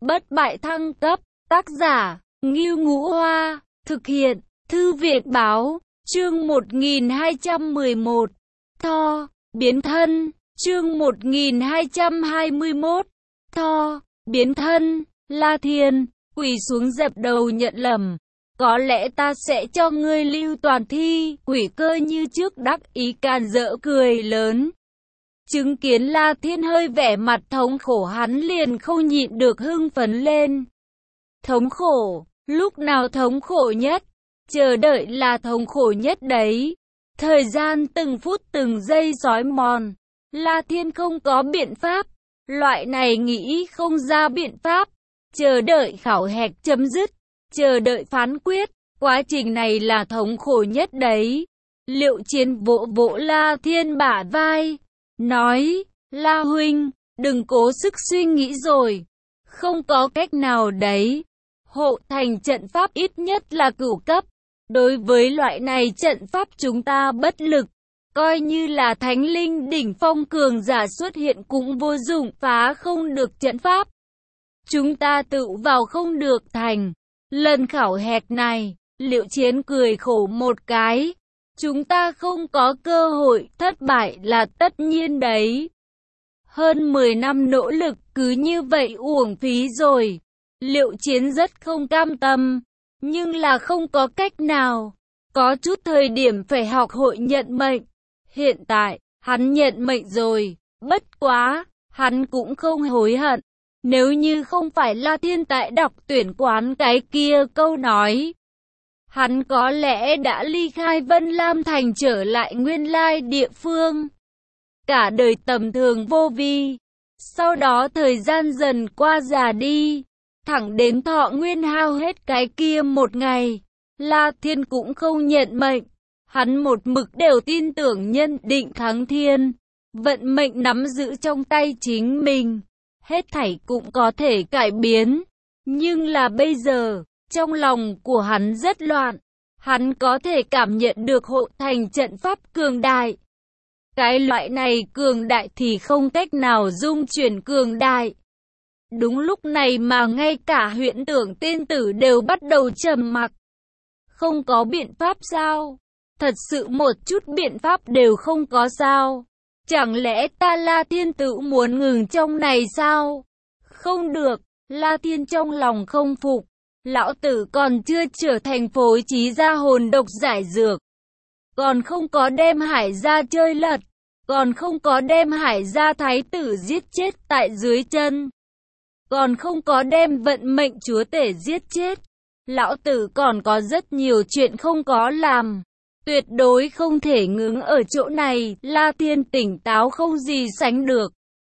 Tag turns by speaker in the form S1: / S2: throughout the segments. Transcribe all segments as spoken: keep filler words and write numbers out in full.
S1: bất bại thăng cấp, tác giả, Ngưu Ngũ Hoa, thực hiện, Thư viện Báo, chương một nghìn hai trăm mười một, Tho, biến thân, chương một nghìn hai trăm hai mươi mốt, Tho, biến thân, La Thiên, quỳ xuống dập đầu nhận lầm. Có lẽ ta sẽ cho ngươi lưu toàn thi, quỷ cơ như trước đắc ý càn rỡ cười lớn. Chứng kiến La Thiên hơi vẻ mặt thống khổ hắn liền không nhịn được hưng phấn lên. Thống khổ, lúc nào thống khổ nhất? Chờ đợi là thống khổ nhất đấy. Thời gian từng phút từng giây sói mòn. La Thiên không có biện pháp. Loại này nghĩ không ra biện pháp. Chờ đợi khảo hạch chấm dứt. Chờ đợi phán quyết. Quá trình này là thống khổ nhất đấy. Liệu Chiến vỗ vỗ La Thiên bả vai. Nói, La huynh, đừng cố sức suy nghĩ rồi. Không có cách nào đấy. Hộ thành trận pháp ít nhất là cửu cấp. Đối với loại này trận pháp chúng ta bất lực. Coi như là thánh linh đỉnh phong cường giả xuất hiện cũng vô dụng, phá không được trận pháp. Chúng ta tự vào không được thành. Lần khảo hạch này, Liệu Chiến cười khổ một cái. Chúng ta không có cơ hội, thất bại là tất nhiên đấy. Hơn mười năm nỗ lực cứ như vậy uổng phí rồi. Liệu Chiến rất không cam tâm, nhưng là không có cách nào. Có chút thời điểm phải học hội nhận mệnh. Hiện tại, hắn nhận mệnh rồi, bất quá, hắn cũng không hối hận. Nếu như không phải La Thiên tại đọc tuyển quán cái kia câu nói, hắn có lẽ đã ly khai Vân Lam Thành trở lại nguyên lai địa phương. Cả đời tầm thường vô vi. Sau đó thời gian dần qua già đi. Thẳng đến thọ nguyên hao hết cái kia một ngày. La Thiên cũng không nhận mệnh. Hắn một mực đều tin tưởng nhân định thắng thiên. Vận mệnh nắm giữ trong tay chính mình. Hết thảy cũng có thể cải biến. Nhưng là bây giờ, trong lòng của hắn rất loạn. Hắn có thể cảm nhận được hộ thành trận pháp cường đại. Cái loại này cường đại thì không cách nào dung chuyển cường đại. Đúng lúc này mà ngay cả huyễn tưởng tiên tử đều bắt đầu trầm mặc. Không có biện pháp sao? Thật sự một chút biện pháp đều không có sao? Chẳng lẽ ta La Thiên tự muốn ngừng trong này sao? Không được, La Thiên trong lòng không phục. Lão tử còn chưa trở thành phối trí ra hồn độc giải dược. Còn không có đem Hải gia chơi lật. Còn không có đem Hải gia thái tử giết chết tại dưới chân. Còn không có đem vận mệnh chúa tể giết chết. Lão tử còn có rất nhiều chuyện không có làm. Tuyệt đối không thể ngừng ở chỗ này. La Thiên tỉnh táo không gì sánh được.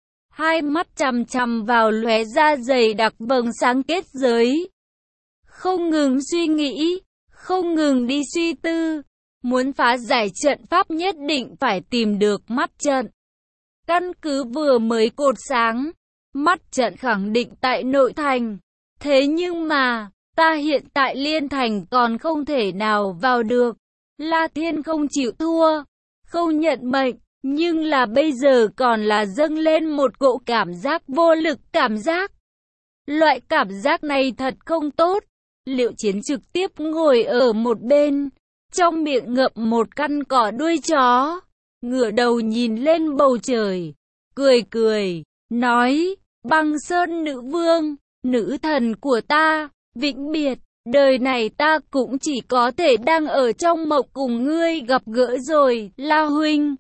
S1: Hai mắt chằm chằm vào lóe ra dày đặc vầng sáng kết giới. Không ngừng suy nghĩ, không ngừng đi suy tư. Muốn phá giải trận pháp nhất định phải tìm được mắt trận. Căn cứ vừa mới cột sáng, mắt trận khẳng định tại nội thành. Thế nhưng mà, ta hiện tại liên thành còn không thể nào vào được. La Thiên không chịu thua, không nhận mệnh, nhưng là bây giờ còn là dâng lên một cỗ cảm giác vô lực cảm giác. Loại cảm giác này thật không tốt. Liệu Chiến trực tiếp ngồi ở một bên, trong miệng ngậm một căn cỏ đuôi chó, ngửa đầu nhìn lên bầu trời, cười cười, nói, Băng Sơn nữ vương, nữ thần của ta, vĩnh biệt, đời này ta cũng chỉ có thể đang ở trong mộng cùng ngươi gặp gỡ rồi, La huynh.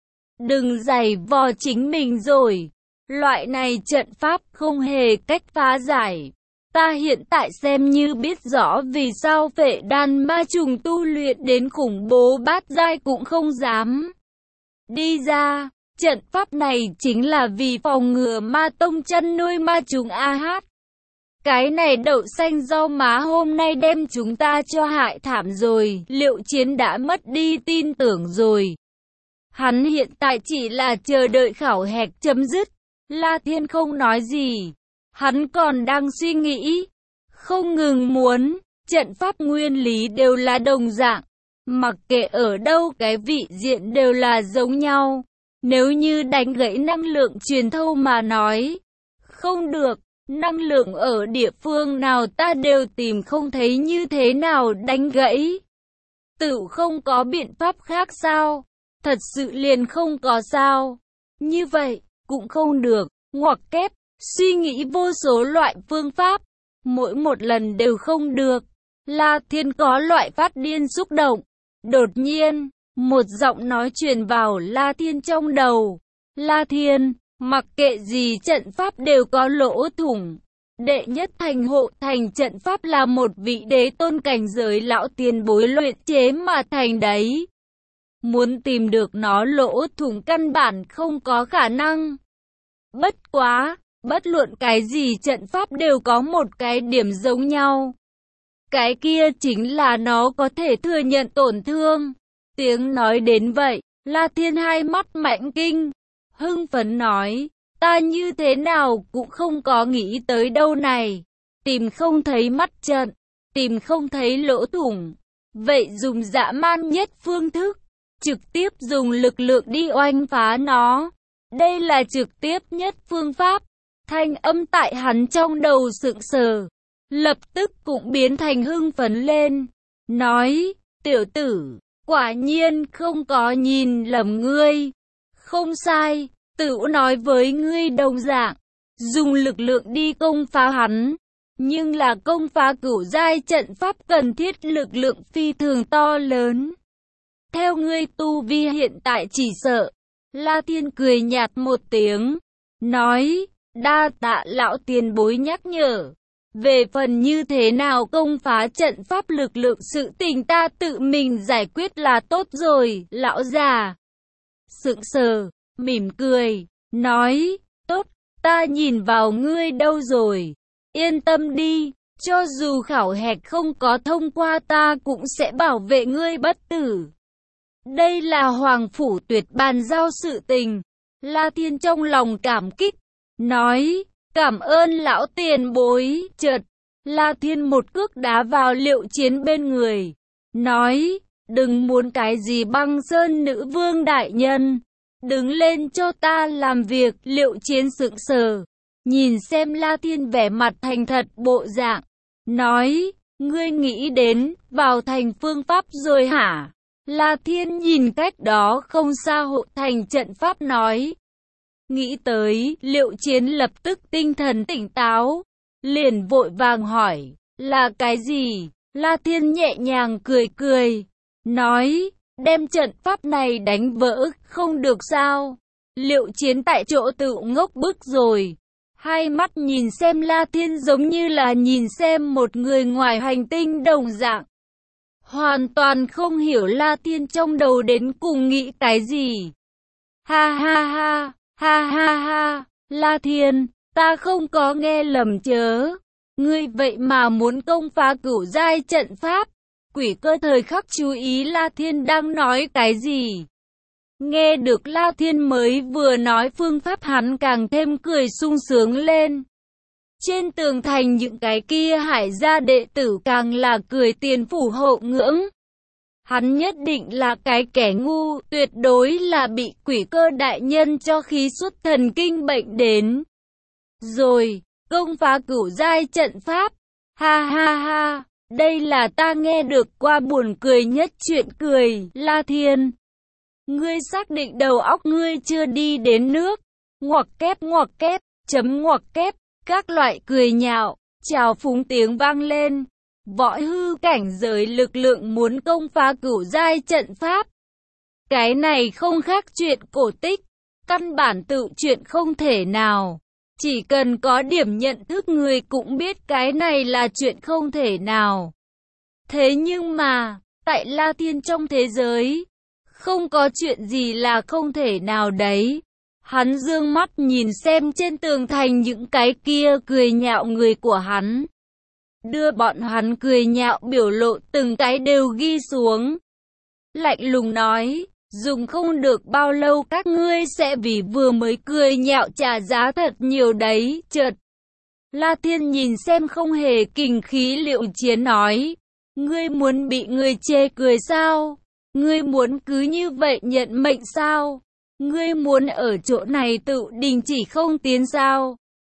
S1: Đừng giày vò chính mình rồi, loại này trận pháp không hề cách phá giải. Ta hiện tại xem như biết rõ vì sao Phệ Đan ma trùng tu luyện đến khủng bố bát giai cũng không dám đi ra. Trận pháp này chính là vì phòng ngừa ma tông chăn nuôi ma trùng a hát. Cái này đậu xanh rau má hôm nay đem chúng ta cho hại thảm rồi. Liệu Chiến đã mất đi tin tưởng rồi. Hắn hiện tại chỉ là chờ đợi khảo hạch chấm dứt. La Thiên không nói gì. Hắn còn đang suy nghĩ, không ngừng muốn, trận pháp nguyên lý đều là đồng dạng, mặc kệ ở đâu cái vị diện đều là giống nhau. Nếu như đánh gãy năng lượng truyền thâu mà nói, không được, Năng lượng ở địa phương nào ta đều tìm không thấy, như thế nào đánh gãy? Tựu không có biện pháp khác sao? Thật sự liền không có sao? Như vậy, cũng không được, ngoặc kép, suy nghĩ vô số loại phương pháp, mỗi một lần đều không được. La Thiên có loại phát điên xúc động. Đột nhiên, một giọng nói truyền vào La Thiên trong đầu. La Thiên, mặc kệ gì trận pháp đều có lỗ thủng. Đệ nhất thành hộ thành trận pháp là một vị đế tôn cảnh giới lão tiền bối luyện chế mà thành đấy. Muốn tìm được nó lỗ thủng căn bản không có khả năng. Bất quá, bất luận cái gì trận pháp đều có một cái điểm giống nhau. Cái kia chính là nó có thể thừa nhận tổn thương. Tiếng nói đến vậy, La Thiên hai mắt mãnh kinh, hưng phấn nói, ta như thế nào cũng không có nghĩ tới đâu này. Tìm không thấy mắt trận, tìm không thấy lỗ thủng. Vậy dùng dã man nhất phương thức, trực tiếp dùng lực lượng đi oanh phá nó. Đây là trực tiếp nhất phương pháp. Thanh âm tại hắn trong đầu sững sờ, lập tức cũng biến thành hưng phấn lên. Nói, tiểu tử, quả nhiên không có nhìn lầm ngươi. Không sai, tửu nói với ngươi đồng dạng, dùng lực lượng đi công phá hắn. Nhưng là công phá cửu giai trận pháp cần thiết lực lượng phi thường to lớn. Theo ngươi tu vi hiện tại chỉ sợ. La Thiên cười nhạt một tiếng, nói, đa tạ lão tiền bối nhắc nhở. Về phần như thế nào công phá trận pháp lực lượng sự tình ta tự mình giải quyết là tốt rồi, lão già. Sững sờ, mỉm cười, nói, tốt, ta nhìn vào ngươi đâu rồi. Yên tâm đi, cho dù khảo hạch không có thông qua ta cũng sẽ bảo vệ ngươi bất tử. Đây là Hoàng Phủ Tuyệt bàn giao sự tình. La Thiên trong lòng cảm kích, nói, cảm ơn lão tiền bối. Chợt, La Thiên một cước đá vào Liệu Chiến bên người, nói, đừng muốn cái gì băng sơn nữ vương đại nhân. Đứng lên cho ta làm việc. Liệu Chiến sững sờ, nhìn xem La Thiên vẻ mặt thành thật bộ dạng, nói, ngươi nghĩ đến vào thành phương pháp rồi hả? La Thiên nhìn cách đó không xa hộ thành trận pháp nói. Nghĩ tới, Liệu Chiến lập tức tinh thần tỉnh táo, liền vội vàng hỏi, là cái gì? La Thiên nhẹ nhàng cười cười, nói, đem trận pháp này đánh vỡ, không được sao? Liệu Chiến tại chỗ tự ngốc bức rồi, hai mắt nhìn xem La Thiên giống như là nhìn xem một người ngoài hành tinh đồng dạng. Hoàn toàn không hiểu La Thiên trong đầu đến cùng nghĩ cái gì. Ha ha ha, ha ha ha, La Thiên, ta không có nghe lầm chớ. Ngươi vậy mà muốn công phá cửu giai trận pháp. Quỷ Cơ thời khắc chú ý La Thiên đang nói cái gì. Nghe được La Thiên mới vừa nói phương pháp, hắn càng thêm cười sung sướng lên. Trên tường thành những cái kia Hải gia đệ tử càng là cười tiền phủ hộ ngưỡng. Hắn nhất định là cái kẻ ngu, tuyệt đối là bị Quỷ Cơ đại nhân cho khí xuất thần kinh bệnh đến. Rồi, công phá cửu giai trận pháp. Ha ha ha, đây là ta nghe được qua buồn cười nhất chuyện cười. La Thiên, ngươi xác định đầu óc ngươi chưa đi đến nước. Ngoặc kép ngoặc kép, chấm ngoặc kép. Các loại cười nhạo, chào phúng tiếng vang lên. Võ hư cảnh giới lực lượng muốn công phá cửu giai trận pháp. Cái này không khác chuyện cổ tích, căn bản tự chuyện không thể nào. Chỉ cần có điểm nhận thức người cũng biết cái này là chuyện không thể nào. Thế nhưng mà, tại La Thiên trong thế giới, không có chuyện gì là không thể nào đấy. Hắn dương mắt nhìn xem trên tường thành những cái kia cười nhạo người của hắn. Đưa bọn hắn cười nhạo biểu lộ từng cái đều ghi xuống. Lạnh lùng nói, dùng không được bao lâu các ngươi sẽ vì vừa mới cười nhạo trả giá thật nhiều đấy. Chợt, La Thiên nhìn xem không hề kình khí Liệu Chiến nói, ngươi muốn bị người chê cười sao? Ngươi muốn cứ như vậy nhận mệnh sao? Ngươi muốn ở chỗ này tự đình chỉ không tiến sao?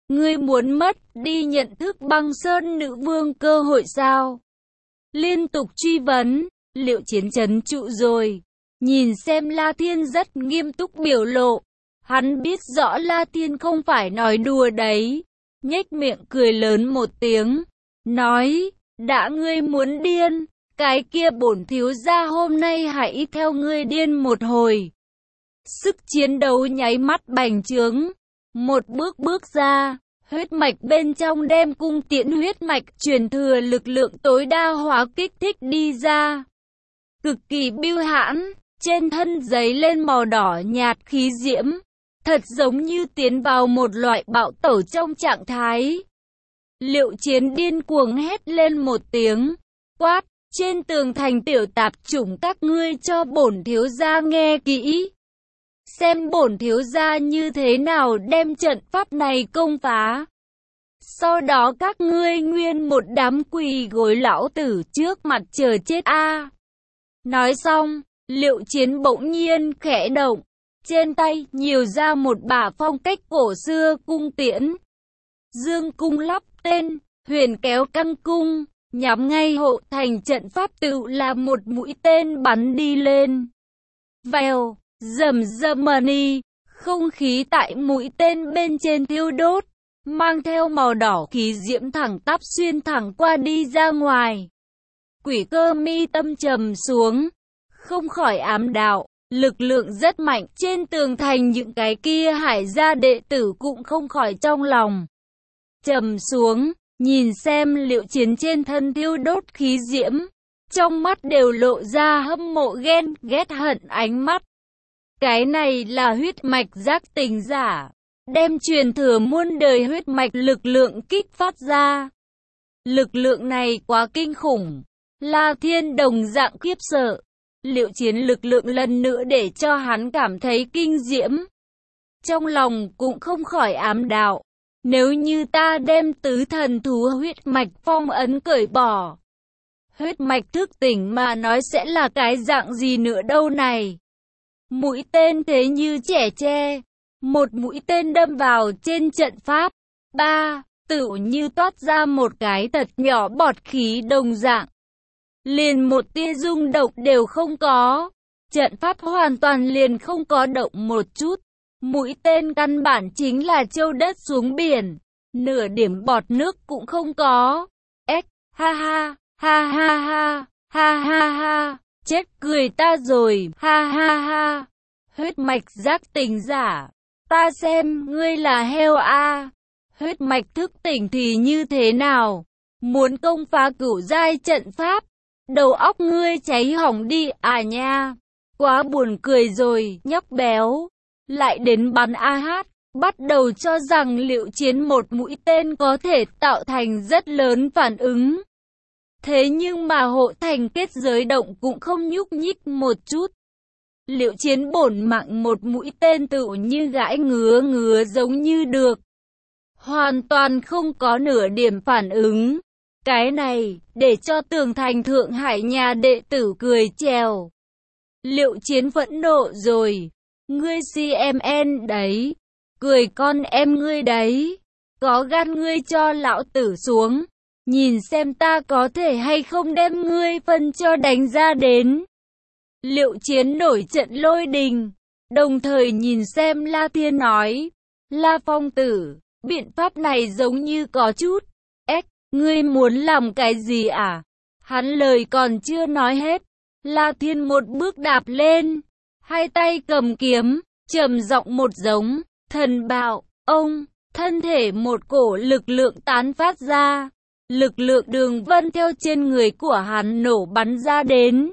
S1: Ngươi muốn mất đi nhận thức băng sơn nữ vương cơ hội sao? Liên tục truy vấn, Liệu Chiến trấn trụ rồi. Nhìn xem La Thiên rất nghiêm túc biểu lộ. Hắn biết rõ La Thiên không phải nói đùa đấy. Nhếch miệng cười lớn một tiếng. Nói, đã ngươi muốn điên, cái kia bổn thiếu gia hôm nay hãy theo ngươi điên một hồi. Sức chiến đấu nháy mắt bành trướng. Một bước bước ra, huyết mạch bên trong đem cung tiễn huyết mạch truyền thừa lực lượng tối đa hóa kích thích đi ra. Cực kỳ bưu hãn, trên thân giấy lên màu đỏ nhạt khí diễm. Thật giống như tiến vào một loại bạo tẩu trong trạng thái. Liệu Chiến điên cuồng hét lên một tiếng, quát, trên tường thành tiểu tạp chủng các ngươi cho bổn thiếu gia nghe kỹ. Xem bổn thiếu gia như thế nào đem trận pháp này công phá. Sau đó các ngươi nguyên một đám quỳ gối lão tử trước mặt chờ chết a. Nói xong, Liệu Chiến bỗng nhiên khẽ động. Trên tay nhiều ra một bả phong cách cổ xưa cung tiễn. Dương cung lắp tên, huyền kéo căng cung, nhắm ngay hộ thành trận pháp tự là một mũi tên bắn đi lên. Vèo, rầm rầm mani, không khí tại mũi tên bên trên thiêu đốt, mang theo màu đỏ khí diễm thẳng tắp xuyên thẳng qua đi ra ngoài. Quỷ Cơ mi tâm trầm xuống, không khỏi ám đạo. Lực lượng rất mạnh, trên tường thành những cái kia Hải gia đệ tử cũng không khỏi trong lòng trầm xuống, nhìn xem Liệu Chiến trên thân thiêu đốt khí diễm, trong mắt đều lộ ra hâm mộ ghen, ghét hận ánh mắt. Cái này là huyết mạch giác tỉnh giả, đem truyền thừa muôn đời huyết mạch lực lượng kích phát ra. Lực lượng này quá kinh khủng, La Thiên đồng dạng khiếp sợ. Liệu Chiến lực lượng lần nữa để cho hắn cảm thấy kinh diễm. Trong lòng cũng không khỏi ám đạo. Nếu như ta đem tứ thần thú huyết mạch phong ấn cởi bỏ, huyết mạch thức tỉnh mà nói sẽ là cái dạng gì nữa đâu này. Mũi tên thế như trẻ tre. Một mũi tên đâm vào trên trận pháp. Ba, tựu như toát ra một cái thật nhỏ bọt khí đồng dạng. Liền một tia rung động đều không có. Trận pháp hoàn toàn liền không có động một chút. Mũi tên căn bản chính là trâu đất xuống biển. Nửa điểm bọt nước cũng không có. Ếch, ha ha, ha ha ha, ha ha ha, chết cười ta rồi, ha ha ha. Huyết mạch giác tỉnh giả, ta xem ngươi là heo a. Huyết mạch thức tỉnh thì như thế nào? Muốn công phá cửu giai trận pháp? Đầu óc ngươi cháy hỏng đi à nha. Quá buồn cười rồi, nhóc béo. Lại đến bắn a hát, bắt đầu cho rằng Liệu Chiến một mũi tên có thể tạo thành rất lớn phản ứng. Thế nhưng mà hộ thành kết giới động cũng không nhúc nhích một chút. Liệu Chiến bổn mạng một mũi tên tự như gãi ngứa ngứa giống như được. Hoàn toàn không có nửa điểm phản ứng. Cái này, để cho tường thành Thượng Hải nhà đệ tử cười trèo. Liệu Chiến phẫn nộ rồi. Ngươi xê em en đấy. Cười con em ngươi đấy. Có gan ngươi cho lão tử xuống. Nhìn xem ta có thể hay không đem ngươi phân cho đánh ra đến. Liệu Chiến nổi trận lôi đình. Đồng thời nhìn xem La Thiên nói. La Phong tử, biện pháp này giống như có chút. Ếch, ngươi muốn làm cái gì à? Hắn lời còn chưa nói hết. La Thiên một bước đạp lên. Hai tay cầm kiếm, trầm giọng một giống. Thần bạo, ông, thân thể một cổ lực lượng tán phát ra. Lực lượng đường vân theo trên người của hắn nổ bắn ra đến.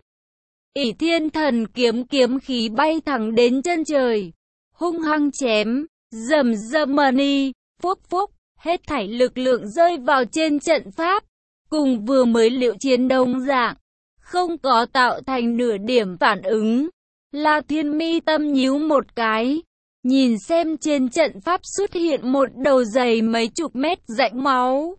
S1: Ỷ Thiên Thần kiếm kiếm khí bay thẳng đến chân trời. Hung hăng chém, rầm rầm mani, phốc phốc, hết thảy lực lượng rơi vào trên trận pháp. Cùng vừa mới Liệu Chiến đồng dạng, không có tạo thành nửa điểm phản ứng. La Thiên mi tâm nhíu một cái. Nhìn xem trên trận pháp xuất hiện một đầu dày mấy chục mét rãnh máu.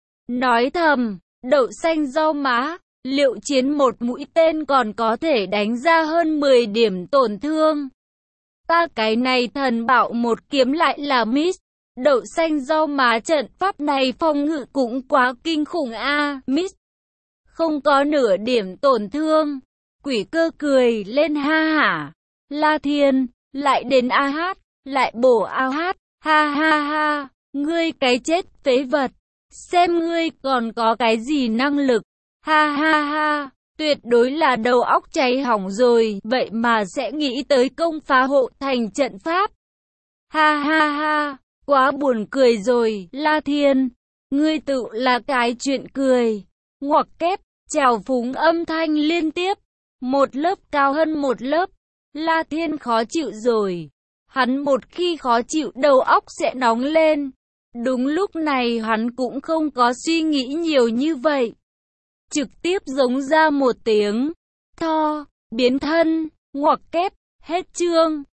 S1: Nói thầm, đậu xanh rau má, Liệu Chiến một mũi tên còn có thể đánh ra hơn mười điểm tổn thương. Ta cái này thần bạo một kiếm lại là miss. Đậu xanh rau má, trận pháp này phòng ngự cũng quá kinh khủng a. Miss không có nửa điểm tổn thương. Quỷ cơ cười lên ha hả. La Thiên, lại đến a hát, lại bổ a hát, ha ha ha, ngươi cái chết phế vật, xem ngươi còn có cái gì năng lực, ha ha ha, tuyệt đối là đầu óc cháy hỏng rồi, vậy mà sẽ nghĩ tới công phá hộ thành trận pháp. Ha ha ha, quá buồn cười rồi, La Thiên, ngươi tự là cái chuyện cười. Ngoặc kép, trào phúng âm thanh liên tiếp, một lớp cao hơn một lớp. La Thiên khó chịu rồi. Hắn một khi khó chịu đầu óc sẽ nóng lên. Đúng lúc này hắn cũng không có suy nghĩ nhiều như vậy. Trực tiếp giống ra một tiếng. Tho, biến thân, ngoặc kép, hết chương.